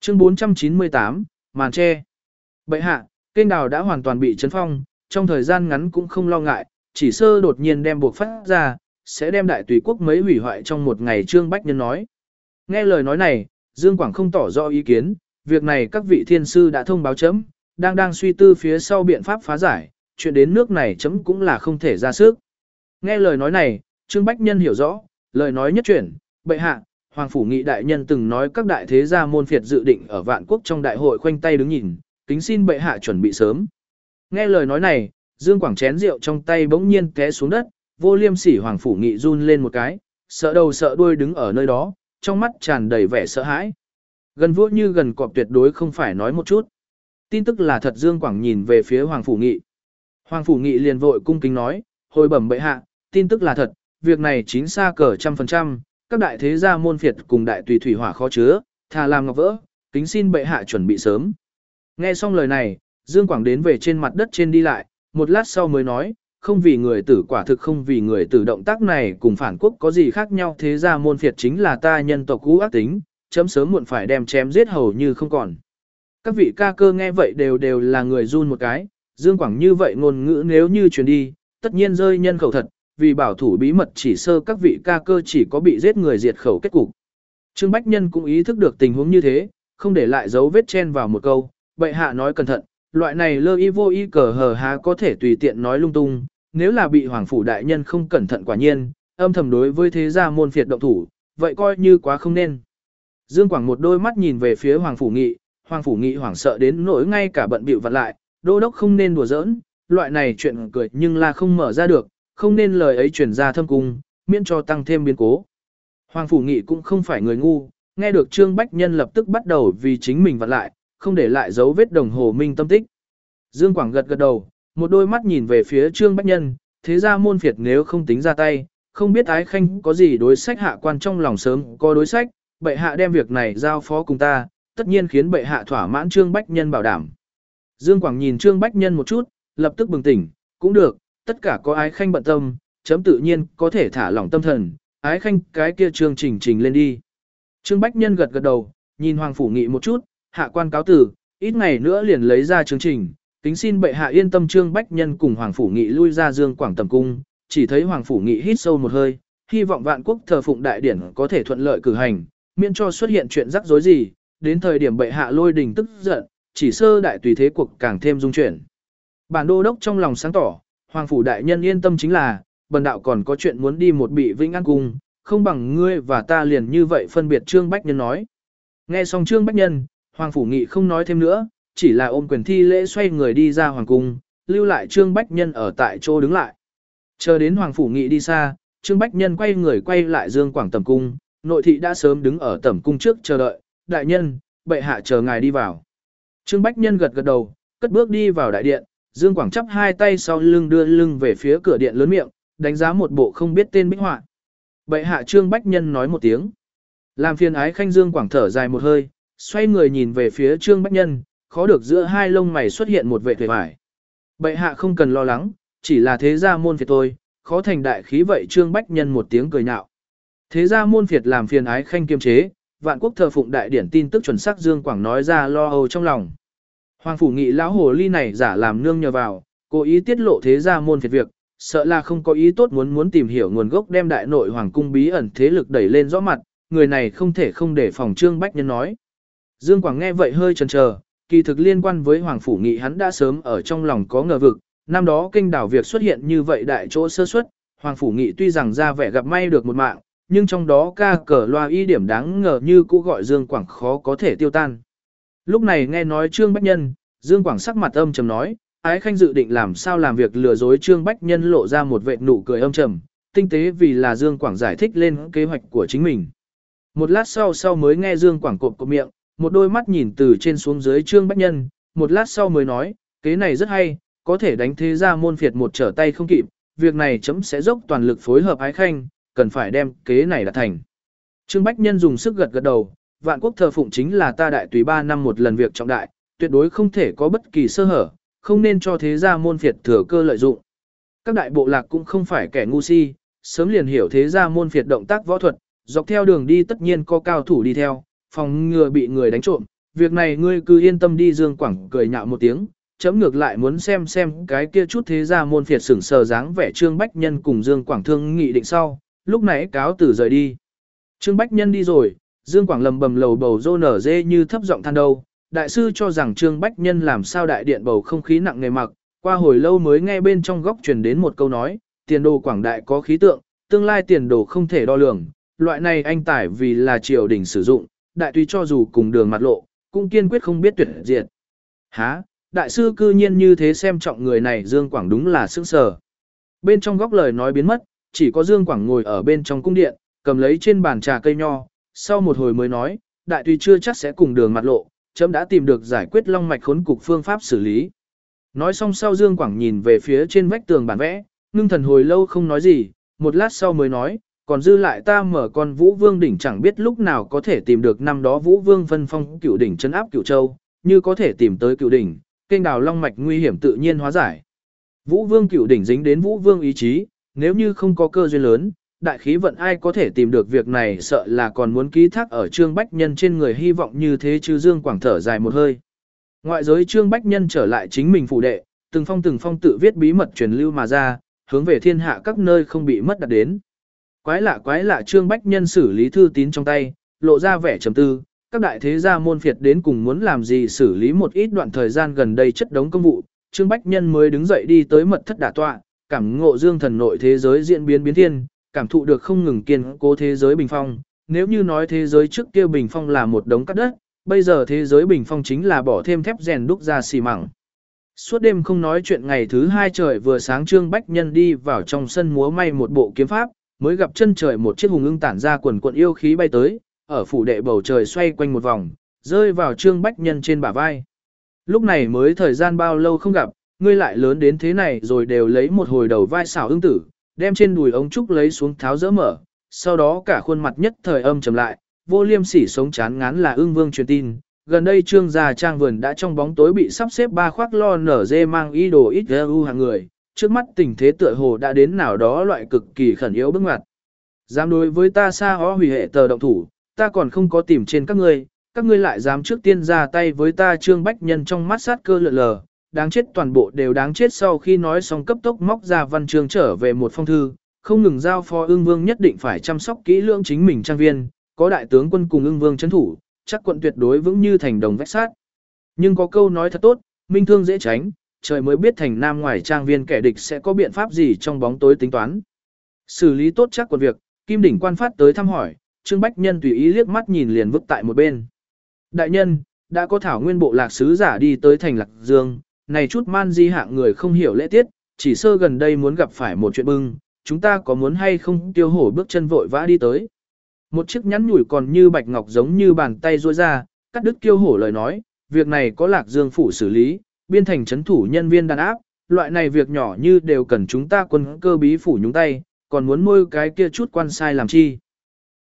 Chương 498, màn che. Bệ hạ, kênh đào đã hoàn toàn bị chấn phong, trong thời gian ngắn cũng không lo ngại, chỉ sơ đột nhiên đem buộc phát ra, sẽ đem đại tùy quốc mấy hủy hoại trong một ngày. Trương Bách Nhân nói. Nghe lời nói này, Dương Quảng không tỏ rõ ý kiến, việc này các vị thiên sư đã thông báo chấm, đang suy tư phía sau biện pháp phá giải, chuyện đến nước này chấm cũng là không thể ra sức. Nghe lời nói này, Trương Bách Nhân hiểu rõ, lời nói nhất chuyển, bệ hạ, Hoàng Phủ Nghị đại nhân từng nói các đại thế gia môn phiệt dự định ở Vạn Quốc trong đại hội khoanh tay đứng nhìn, kính xin bệ hạ chuẩn bị sớm. Nghe lời nói này, Dương Quảng chén rượu trong tay bỗng nhiên té xuống đất, vô liêm sỉ Hoàng Phủ Nghị run lên một cái, sợ đầu sợ đuôi đứng ở nơi đó, trong mắt tràn đầy vẻ sợ hãi. Gần vua như gần cọp, tuyệt đối không phải nói một chút. Tin tức là thật. Dương Quảng nhìn về phía Hoàng Phủ Nghị. Hoàng Phủ Nghị liền vội cung kính nói, hồi bẩm bệ hạ, tin tức là thật, việc này chính xác cỡ 100%, các đại thế gia môn phiệt cùng đại tùy thủy hỏa khó chứa, thà làm ngọc vỡ, kính xin bệ hạ chuẩn bị sớm. Nghe xong lời này, Dương Quảng đến về trên mặt đất trên đi lại, một lát sau mới nói, không vì người tử, quả thực không vì người tử. Động tác này cùng phản quốc có gì khác nhau, thế gia môn phiệt chính là ta nhân tộc cũ ác tính, chấm sớm muộn phải đem chém giết hầu như không còn. Các vị ca cơ nghe vậy đều là người run một cái, Dương Quảng như vậy ngôn ngữ nếu như truyền đi, tất nhiên rơi nhân khẩu thật, vì bảo thủ bí mật chỉ sơ các vị ca cơ chỉ có bị giết người diệt khẩu kết cục. Trương Bách Nhân cũng ý thức được tình huống như thế, không để lại dấu vết chen vào một câu, bệ hạ nói cẩn thận, loại này lơ y vô y cờ hờ há có thể tùy tiện nói lung tung, nếu là bị Hoàng Phủ đại nhân không cẩn thận quả nhiên, âm thầm đối với thế gia môn phiệt động thủ, vậy coi như quá không nên. Dương Quảng một đôi mắt nhìn về phía Hoàng Phủ Nghị hoảng sợ đến nỗi ngay cả bận bịu vặn lại, đô đốc không nên đùa giỡn, loại này chuyện cười nhưng là không mở ra được, không nên lời ấy truyền ra thâm cung, miễn cho tăng thêm biến cố. Hoàng Phủ Nghị cũng không phải người ngu, nghe được Trương Bách Nhân lập tức bắt đầu vì chính mình vặn lại, không để lại dấu vết đồng hồ minh tâm tích. Dương Quảng gật gật đầu, một đôi mắt nhìn về phía Trương Bách Nhân, thế ra môn phiệt nếu không tính ra tay, không biết ái khanh có gì đối sách hạ quan trong lòng sớm có đối sách, bệ hạ đem việc này giao phó cùng ta, tất nhiên khiến bệ hạ thỏa mãn. Trương Bách Nhân bảo đảm. Dương Quảng nhìn Trương Bách Nhân một chút, lập tức bừng tỉnh, cũng được, tất cả có ái khanh bận tâm, chấm tự nhiên có thể thả lỏng tâm thần, ái khanh cái kia Trương trình lên đi. Trương Bách Nhân gật gật đầu, nhìn Hoàng Phủ Nghị một chút, hạ quan cáo tử, ít ngày nữa liền lấy ra chương trình, kính xin bệ hạ yên tâm. Trương Bách Nhân cùng Hoàng Phủ Nghị lui ra Dương Quảng tầm cung, chỉ thấy Hoàng Phủ Nghị hít sâu một hơi, hy vọng Vạn Quốc thờ phụng đại điển có thể thuận lợi cử hành, miễn cho xuất hiện chuyện rắc rối gì, đến thời điểm bệ hạ lôi đình tức giận, chỉ sơ đại tùy thế cuộc càng thêm dung chuyển. Bản đô đốc trong lòng sáng tỏ, Hoàng Phủ đại nhân yên tâm chính là, bần đạo còn có chuyện muốn đi một bị Vĩnh An cung, không bằng ngươi và ta liền như vậy phân biệt. Trương Bách Nhân nói. Nghe xong Trương Bách Nhân, Hoàng Phủ Nghị không nói thêm nữa, chỉ là ôm quyền thi lễ xoay người đi ra hoàng cung, lưu lại Trương Bách Nhân ở tại chỗ đứng lại. Chờ đến Hoàng Phủ Nghị đi xa, Trương Bách Nhân quay người quay lại Dương Quảng tẩm cung, nội thị đã sớm đứng ở tẩm cung trước chờ đợi, đại nhân, bệ hạ chờ ngài đi vào. Trương Bách Nhân gật gật đầu, cất bước đi vào đại điện, Dương Quảng chắp hai tay sau lưng đưa lưng về phía cửa điện lớn miệng, đánh giá một bộ không biết tên bích họa. Bệ hạ. Trương Bách Nhân nói một tiếng. Làm phiền ái khanh. Dương Quảng thở dài một hơi, xoay người nhìn về phía Trương Bách Nhân, khó được giữa hai lông mày xuất hiện một vẻ vẻ vải. Bệ hạ không cần lo lắng, chỉ là thế gia môn phiệt thôi, khó thành đại khí vậy. Trương Bách Nhân một tiếng cười nhạo. Thế gia môn phiệt làm phiền ái khanh kiềm chế, Vạn Quốc thờ phụng đại điển tin tức chuẩn xác. Dương Quảng nói ra lo âu trong lòng. Hoàng Phủ Nghị lão hồ ly này giả làm nương nhờ vào, cố ý tiết lộ thế gia môn phiệt việc, sợ là không có ý tốt, muốn tìm hiểu nguồn gốc, đem đại nội hoàng cung bí ẩn thế lực đẩy lên rõ mặt, người này không thể không để phòng. Trương Bách Nhân nói. Dương Quảng nghe vậy hơi chần chờ, kỳ thực liên quan với Hoàng Phủ Nghị hắn đã sớm ở trong lòng có ngờ vực, năm đó kênh đảo việc xuất hiện như vậy đại chỗ sơ suất, Hoàng Phủ Nghị tuy rằng ra vẻ gặp may được một mạng, nhưng trong đó ca cờ loa y điểm đáng ngờ như cũ gọi Dương Quảng khó có thể tiêu tan. Lúc này nghe nói Trương Bách Nhân, Dương Quảng sắc mặt âm trầm nói, ái khanh dự định làm sao làm việc lừa dối. Trương Bách Nhân lộ ra một vệt nụ cười âm trầm, tinh tế vì là Dương Quảng giải thích lên kế hoạch của chính mình. Một lát sau mới nghe Dương Quảng cộp miệng, một đôi mắt nhìn từ trên xuống dưới Trương Bách Nhân, một lát sau mới nói, kế này rất hay, có thể đánh thế gia môn phiệt một trở tay không kịp, việc này chấm sẽ dốc toàn lực phối hợp ái khanh, cần phải đem kế này đạt thành. Trương Bách Nhân dùng sức gật gật đầu, Vạn Quốc thờ phụng chính là ta đại tùy 3 năm một lần việc trọng đại, tuyệt đối không thể có bất kỳ sơ hở, không nên cho thế gia môn phiệt thừa cơ lợi dụng. Các đại bộ lạc cũng không phải kẻ ngu si, sớm liền hiểu thế gia môn phiệt động tác võ thuật, dọc theo đường đi tất nhiên có cao thủ đi theo, phòng ngừa bị người đánh trộm, việc này ngươi cứ yên tâm đi. Dương Quảng cười nhạo một tiếng, chấm ngược lại muốn xem cái kia chút thế gia môn phiệt sửng sờ dáng vẻ. Trương Bách Nhân cùng Dương Quảng thương nghị định sau, lúc nãy cáo từ rời đi. Trương Bách Nhân đi rồi, Dương Quảng lầm bầm lầu bầu rô nở dê như thấp giọng than đâu. Đại sư cho rằng Trương Bách Nhân làm sao đại điện bầu không khí nặng nề mặc, qua hồi lâu mới nghe bên trong góc truyền đến một câu nói, tiền đồ quảng đại có khí tượng, tương lai tiền đồ không thể đo lường, loại này anh tải vì là triều đình sử dụng, đại tùy cho dù cùng đường mặt lộ, cũng kiên quyết không biết tuyệt diệt. Hả, đại sư cư nhiên như thế xem trọng người này. Dương Quảng đúng là sững sờ. Bên trong góc lời nói biến mất, chỉ có Dương Quảng ngồi ở bên trong cung điện, cầm lấy trên bàn trà cây nho, sau một hồi mới nói, đại tùy chưa chắc sẽ cùng đường mặt lộ, chấm đã tìm được giải quyết long mạch khốn cục phương pháp xử lý. Nói xong sau Dương Quảng nhìn về phía trên vách tường bản vẽ, ngưng thần hồi lâu không nói gì, một lát sau mới nói, còn dư lại ta mở con Vũ Vương đỉnh chẳng biết lúc nào có thể tìm được năm đó Vũ Vương phân phong cửu đỉnh trấn áp Cửu Châu, như có thể tìm tới cửu đỉnh, kênh đào long mạch nguy hiểm tự nhiên hóa giải. Vũ Vương cửu đỉnh dính đến Vũ Vương ý chí, nếu như không có cơ duyên lớn, đại khí vận ai có thể tìm được việc này, sợ là còn muốn ký thác ở Trương Bách Nhân trên người, hy vọng như thế chứ. Dương Quảng thở dài một hơi. Ngoại giới Trương Bách Nhân trở lại chính mình phủ đệ, từng phong tự viết bí mật truyền lưu mà ra, hướng về thiên hạ các nơi không bị mất đặt đến. Quái lạ Trương Bách Nhân xử lý thư tín trong tay, lộ ra vẻ trầm tư, các đại thế gia môn phiệt đến cùng muốn làm gì xử lý một ít đoạn thời gian gần đây chất đống công vụ. Trương Bách Nhân mới đứng dậy đi tới mật thất đả tọa, cảm ngộ dương thần nội thế giới diễn biến biến thiên, cảm thụ được không ngừng kiên cố thế giới bình phong. Nếu như nói thế giới trước kia bình phong là một đống cát đất, bây giờ thế giới bình phong chính là bỏ thêm thép rèn đúc ra xi măng. Suốt đêm không nói chuyện, ngày thứ hai trời vừa sáng Trương Bách Nhân đi vào trong sân múa may một bộ kiếm pháp, mới gặp chân trời một chiếc hùng ưng tản ra quần quận yêu khí bay tới, ở phủ đệ bầu trời xoay quanh một vòng, rơi vào Trương Bách Nhân trên bả vai. Lúc này mới thời gian bao lâu không gặp, ngươi lại lớn đến thế này rồi. Đều lấy một hồi đầu vai xảo ưng tử, đem trên đùi ống trúc lấy xuống tháo dỡ mở, sau đó cả khuôn mặt nhất thời âm trầm lại, vô liêm sỉ sống chán ngán là ưng vương truyền tin. Gần đây Trương gia trang vườn đã trong bóng tối bị sắp xếp ba khoác lo nở dê mang ý đồ ít ưu hàng người, trước mắt tình thế tựa hồ đã đến nào đó loại cực kỳ khẩn yếu bước ngoặt. Dám đối với ta xa hó hủy hệ tờ động thủ, ta còn không có tìm trên các ngươi lại dám trước tiên ra tay với ta. Trương Bách Nhân trong mắt sát cơ lượn lờ, đáng chết, toàn bộ đều đáng chết. Sau khi nói xong cấp tốc móc ra văn chương trở về một phong thư, không ngừng giao phó ưng vương nhất định phải chăm sóc kỹ lưỡng chính mình trang viên, có đại tướng quân cùng ưng vương trấn thủ, chắc quận tuyệt đối vững như thành đồng vách sát. Nhưng có câu nói thật tốt, minh thương dễ tránh, trời mới biết thành nam ngoài trang viên kẻ địch sẽ có biện pháp gì trong bóng tối tính toán. Xử lý tốt chắc quận việc, Kim Đỉnh quan phát tới thăm hỏi, Trương Bách Nhân tùy ý liếc mắt nhìn liền vứt tại một bên. Đại nhân, đã có thảo nguyên bộ lạc sứ giả đi tới thành Lạc Dương, này chút man di hạng người không hiểu lễ tiết, chỉ sơ gần đây muốn gặp phải một chuyện bưng, chúng ta có muốn hay không? Tiêu Hổ bước chân vội vã đi tới. Một chiếc nhắn nhủi còn như bạch ngọc giống như bàn tay duỗi ra, cắt đứt Tiêu Hổ lời nói, việc này có Lạc Dương phủ xử lý, biên thành trấn thủ nhân viên đàn áp, loại này việc nhỏ như đều cần chúng ta quân cơ bí phủ nhúng tay, còn muốn môi cái kia chút quan sai làm chi.